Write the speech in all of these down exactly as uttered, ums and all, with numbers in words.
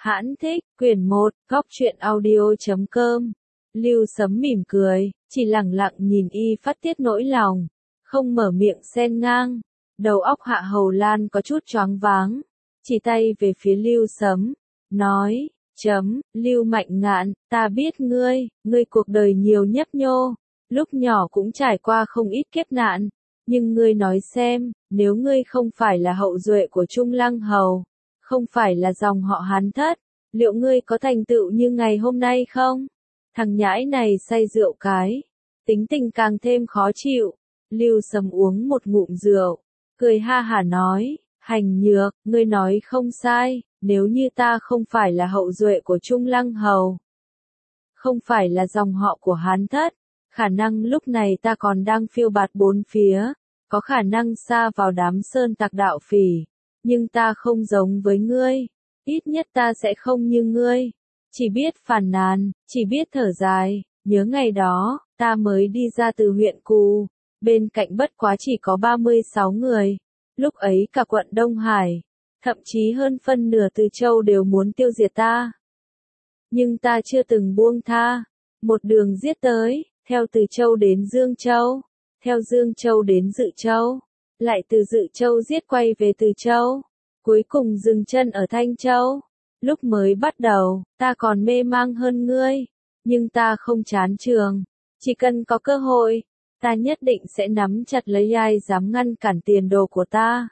Hãn thích, quyển một, góc truyện audio chấm com. Lưu Sấm mỉm cười, chỉ lẳng lặng nhìn y phát tiết nỗi lòng, không mở miệng xen ngang. Đầu óc Hạ Hầu Lan có chút choáng váng, chỉ tay về phía Lưu Sấm, nói, chấm, Lưu Mạnh Ngạn, ta biết ngươi, ngươi cuộc đời nhiều nhấp nhô, lúc nhỏ cũng trải qua không ít kiếp nạn, nhưng ngươi nói xem, nếu ngươi không phải là hậu duệ của Trung Lăng Hầu, không phải là dòng họ Hán Thất, liệu ngươi có thành tựu như ngày hôm nay không? Thằng nhãi này say rượu cái, tính tình càng thêm khó chịu. Lưu Sấm uống một ngụm rượu, cười ha hả nói, Hành Nhược, ngươi nói không sai, nếu như ta không phải là hậu duệ của Trung Lăng Hầu, không phải là dòng họ của Hán Thất, khả năng lúc này ta còn đang phiêu bạt bốn phía, có khả năng sa vào đám sơn tặc đạo phỉ, nhưng ta không giống với ngươi, ít nhất ta sẽ không như ngươi, chỉ biết phàn nàn, chỉ biết thở dài, nhớ ngày đó, ta mới đi ra từ huyện Cù, bên cạnh bất quá chỉ có ba mươi sáu người, lúc ấy cả quận Đông Hải, thậm chí hơn phân nửa Từ Châu đều muốn tiêu diệt ta. Nhưng ta chưa từng buông tha, một đường giết tới, theo Từ Châu đến Dương Châu, theo Dương Châu đến Dự Châu, lại từ Dự Châu giết quay về Từ Châu, cuối cùng dừng chân ở Thanh Châu. Lúc mới bắt đầu, ta còn mê mang hơn ngươi, nhưng ta không chán trường, chỉ cần có cơ hội, ta nhất định sẽ nắm chặt lấy ai dám ngăn cản tiền đồ của ta.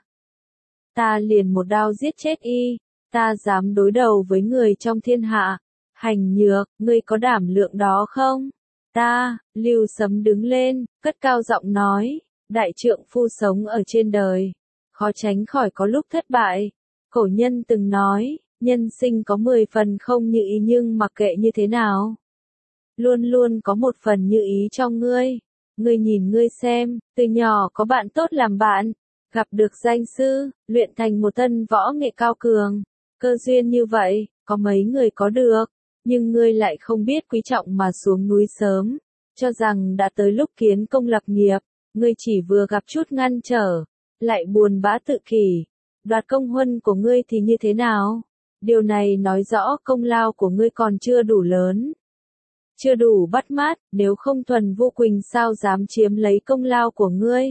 Ta liền một đao giết chết y, ta dám đối đầu với người trong thiên hạ. Hành Nhược, ngươi có đảm lượng đó không? Ta, Lưu Sấm đứng lên, cất cao giọng nói, đại trượng phu sống ở trên đời, khó tránh khỏi có lúc thất bại. Cổ nhân từng nói, nhân sinh có mười phần không như ý nhưng mặc kệ như thế nào, luôn luôn có một phần như ý trong ngươi. Ngươi nhìn ngươi xem, từ nhỏ có bạn tốt làm bạn, gặp được danh sư, luyện thành một thân võ nghệ cao cường, cơ duyên như vậy, có mấy người có được, nhưng ngươi lại không biết quý trọng mà xuống núi sớm, cho rằng đã tới lúc kiến công lập nghiệp, ngươi chỉ vừa gặp chút ngăn trở, lại buồn bã tự kỷ, đoạt công huân của ngươi thì như thế nào? Điều này nói rõ công lao của ngươi còn chưa đủ lớn, chưa đủ bắt mắt, nếu không Thuần Vu Quỳnh sao dám chiếm lấy công lao của ngươi?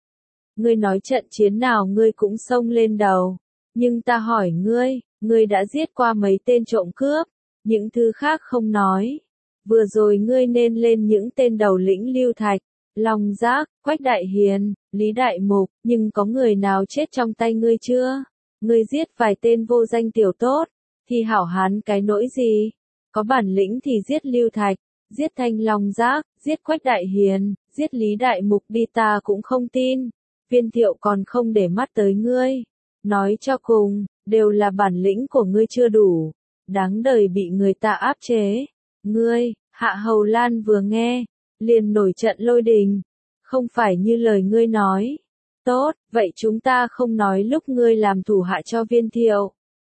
Ngươi nói trận chiến nào ngươi cũng xông lên đầu, nhưng ta hỏi ngươi, ngươi đã giết qua mấy tên trộm cướp, những thứ khác không nói. Vừa rồi ngươi nên lên những tên đầu lĩnh Lưu Thạch, Long Giác, Quách Đại Hiền, Lý Đại Mục, nhưng có người nào chết trong tay ngươi chưa? Ngươi giết vài tên vô danh tiểu tốt, thì hảo hán cái nỗi gì? Có bản lĩnh thì giết Lưu Thạch, giết Thanh Long Giác, giết Quách Đại Hiền, giết Lý Đại Mục đi ta cũng không tin. Viên Thiệu còn không để mắt tới ngươi. Nói cho cùng, đều là bản lĩnh của ngươi chưa đủ, đáng đời bị người ta áp chế. Ngươi, Hạ Hầu Lan vừa nghe, liền nổi trận lôi đình. Không phải như lời ngươi nói. Tốt, vậy chúng ta không nói lúc ngươi làm thủ hạ cho Viên Thiệu,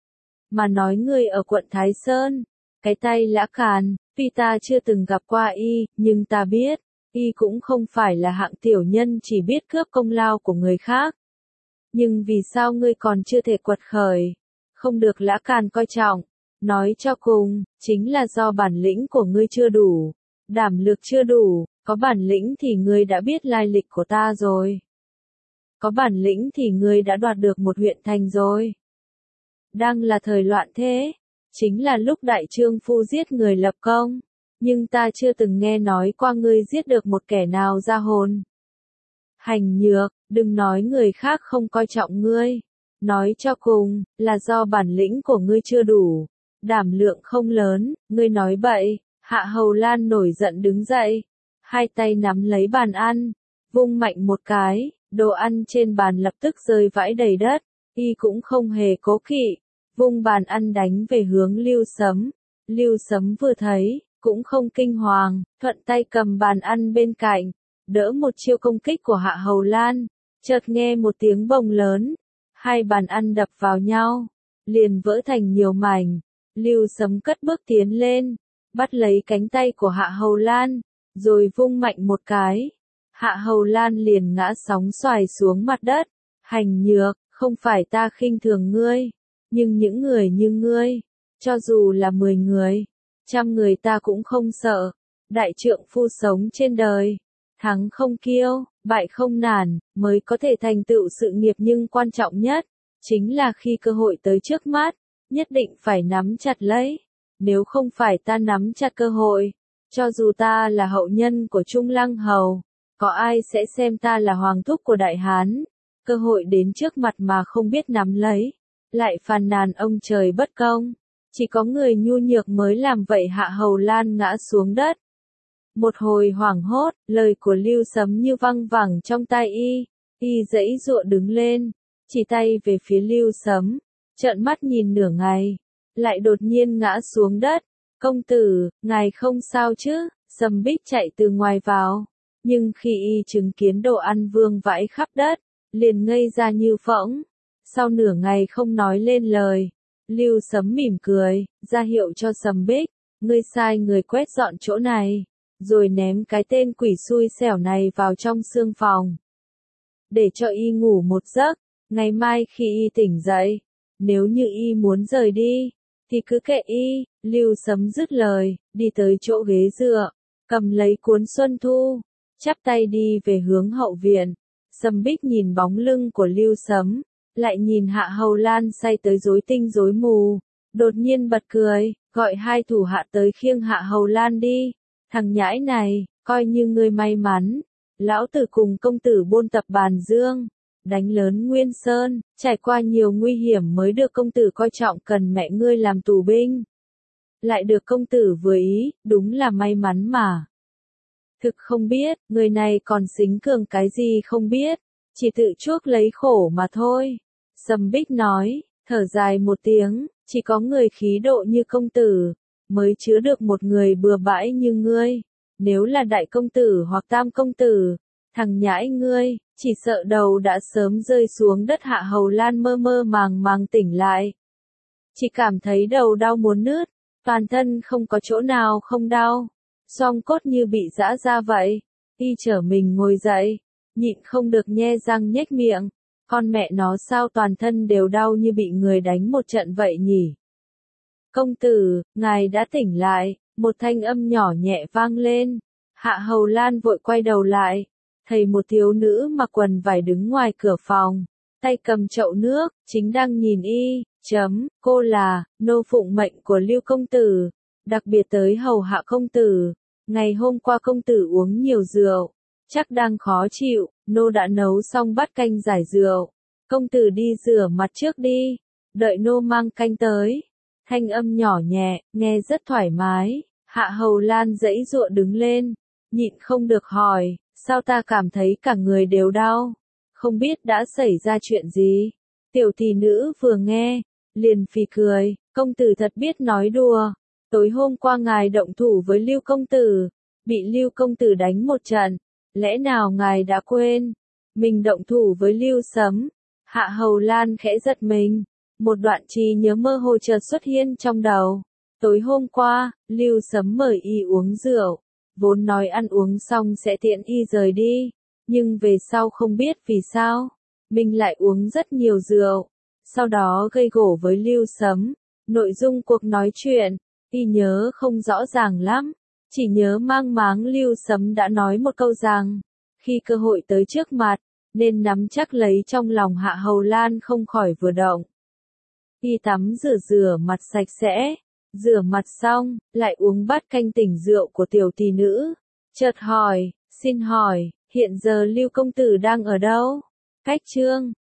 mà nói ngươi ở quận Thái Sơn, cái tay lã càn, tuy ta chưa từng gặp qua y, nhưng ta biết, y cũng không phải là hạng tiểu nhân chỉ biết cướp công lao của người khác. Nhưng vì sao ngươi còn chưa thể quật khởi, không được lã càn coi trọng? Nói cho cùng, chính là do bản lĩnh của ngươi chưa đủ, đảm lược chưa đủ, có bản lĩnh thì ngươi đã biết lai lịch của ta rồi. Có bản lĩnh thì ngươi đã đoạt được một huyện thành rồi. Đang là thời loạn thế, chính là lúc đại trương phu giết người lập công, nhưng ta chưa từng nghe nói qua ngươi giết được một kẻ nào ra hồn. Hành Nhược, đừng nói người khác không coi trọng ngươi, nói cho cùng, là do bản lĩnh của ngươi chưa đủ, đảm lượng không lớn, ngươi nói bậy. Hạ Hầu Lan nổi giận đứng dậy, hai tay nắm lấy bàn ăn, vung mạnh một cái, đồ ăn trên bàn lập tức rơi vãi đầy đất, y cũng không hề cố kỵ, vung bàn ăn đánh về hướng Lưu Sấm. Lưu Sấm vừa thấy, cũng không kinh hoàng, thuận tay cầm bàn ăn bên cạnh, đỡ một chiêu công kích của Hạ Hầu Lan, chợt nghe một tiếng bồng lớn, hai bàn ăn đập vào nhau, liền vỡ thành nhiều mảnh. Lưu Sấm cất bước tiến lên, bắt lấy cánh tay của Hạ Hầu Lan, rồi vung mạnh một cái. Hạ Hầu Lan liền ngã sóng xoài xuống mặt đất. Hành Nhược, không phải ta khinh thường ngươi, nhưng những người như ngươi, cho dù là mười người, trăm người ta cũng không sợ. Đại trượng phu sống trên đời, thắng không kiêu, bại không nản, mới có thể thành tựu sự nghiệp, nhưng quan trọng nhất chính là khi cơ hội tới trước mắt, nhất định phải nắm chặt lấy. Nếu không phải ta nắm chặt cơ hội, cho dù ta là hậu nhân của Trung Lăng Hầu, có ai sẽ xem ta là hoàng thúc của Đại Hán? Cơ hội đến trước mặt mà không biết nắm lấy, lại phàn nàn ông trời bất công. Chỉ có người nhu nhược mới làm vậy. Hạ Hầu Lan ngã xuống đất. Một hồi hoảng hốt, lời của Lưu Sấm như văng vẳng trong tai y, y giãy giụa đứng lên, chỉ tay về phía Lưu Sấm, trợn mắt nhìn nửa ngày, lại đột nhiên ngã xuống đất. Công tử, ngài không sao chứ? Sầm Bích chạy từ ngoài vào, nhưng khi y chứng kiến đồ ăn vương vãi khắp đất, liền ngây ra như phỗng. Sau nửa ngày không nói lên lời, Lưu Sấm mỉm cười, ra hiệu cho Sầm Bích, ngươi sai người quét dọn chỗ này, rồi ném cái tên quỷ xui xẻo này vào trong xương phòng, để cho y ngủ một giấc. Ngày mai khi y tỉnh dậy, nếu như y muốn rời đi, thì cứ kệ y. Lưu Sấm dứt lời, đi tới chỗ ghế dựa, cầm lấy cuốn Xuân Thu, chắp tay đi về hướng hậu viện. Sầm Bích nhìn bóng lưng của Lưu Sấm, lại nhìn Hạ Hầu Lan say tới rối tinh rối mù, đột nhiên bật cười, gọi hai thủ hạ tới khiêng Hạ Hầu Lan đi. Thằng nhãi này, coi như ngươi may mắn, lão tử cùng công tử buôn tập Bàn Dương, đánh lớn Nguyên Sơn, trải qua nhiều nguy hiểm mới được công tử coi trọng, cần mẹ ngươi làm tù binh, lại được công tử vừa ý, đúng là may mắn mà. Thực không biết, người này còn xính cường cái gì không biết, chỉ tự chuốc lấy khổ mà thôi. Sầm Bích nói, thở dài một tiếng, chỉ có người khí độ như công tử, mới chứa được một người bừa bãi như ngươi. Nếu là đại công tử hoặc tam công tử, thằng nhãi ngươi, chỉ sợ đầu đã sớm rơi xuống đất. Hạ Hầu Lan mơ mơ màng màng tỉnh lại, chỉ cảm thấy đầu đau muốn nứt, toàn thân không có chỗ nào không đau, xương cốt như bị giã ra vậy. Y trở mình ngồi dậy, nhịn không được nhe răng nhếch miệng, con mẹ nó sao toàn thân đều đau như bị người đánh một trận vậy nhỉ? Công tử, ngài đã tỉnh lại, một thanh âm nhỏ nhẹ vang lên. Hạ Hầu Lan vội quay đầu lại, thấy một thiếu nữ mặc quần vải đứng ngoài cửa phòng, tay cầm chậu nước, chính đang nhìn y. Chấm, cô là nô phụng mệnh của Lưu công tử, đặc biệt tới hầu hạ công tử. Ngày hôm qua công tử uống nhiều rượu, chắc đang khó chịu, nô đã nấu xong bát canh giải rượu. Công tử đi rửa mặt trước đi, đợi nô mang canh tới. Thanh âm nhỏ nhẹ, nghe rất thoải mái. Hạ Hầu Lan giãy giụa đứng lên, nhịn không được hỏi, sao ta cảm thấy cả người đều đau, không biết đã xảy ra chuyện gì. Tiểu thị nữ vừa nghe, liền phì cười, công tử thật biết nói đùa. Tối hôm qua ngài động thủ với Lưu công tử, bị Lưu công tử đánh một trận, lẽ nào ngài đã quên mình động thủ với Lưu Sấm? Hạ Hầu Lan khẽ giật mình, một đoạn trí nhớ mơ hồ chợt xuất hiện trong đầu. Tối hôm qua, Lưu Sấm mời y uống rượu, vốn nói ăn uống xong sẽ tiện y rời đi, nhưng về sau không biết vì sao, mình lại uống rất nhiều rượu, sau đó gây gổ với Lưu Sấm. Nội dung cuộc nói chuyện, y nhớ không rõ ràng lắm, chỉ nhớ mang máng Lưu Sấm đã nói một câu rằng, khi cơ hội tới trước mặt, nên nắm chắc lấy. Trong lòng Hạ Hầu Lan không khỏi vừa động. Y tắm rửa rửa mặt sạch sẽ, rửa mặt xong, lại uống bát canh tỉnh rượu của tiểu tỷ nữ. Chợt hỏi, xin hỏi, hiện giờ Lưu công tử đang ở đâu? Cách chương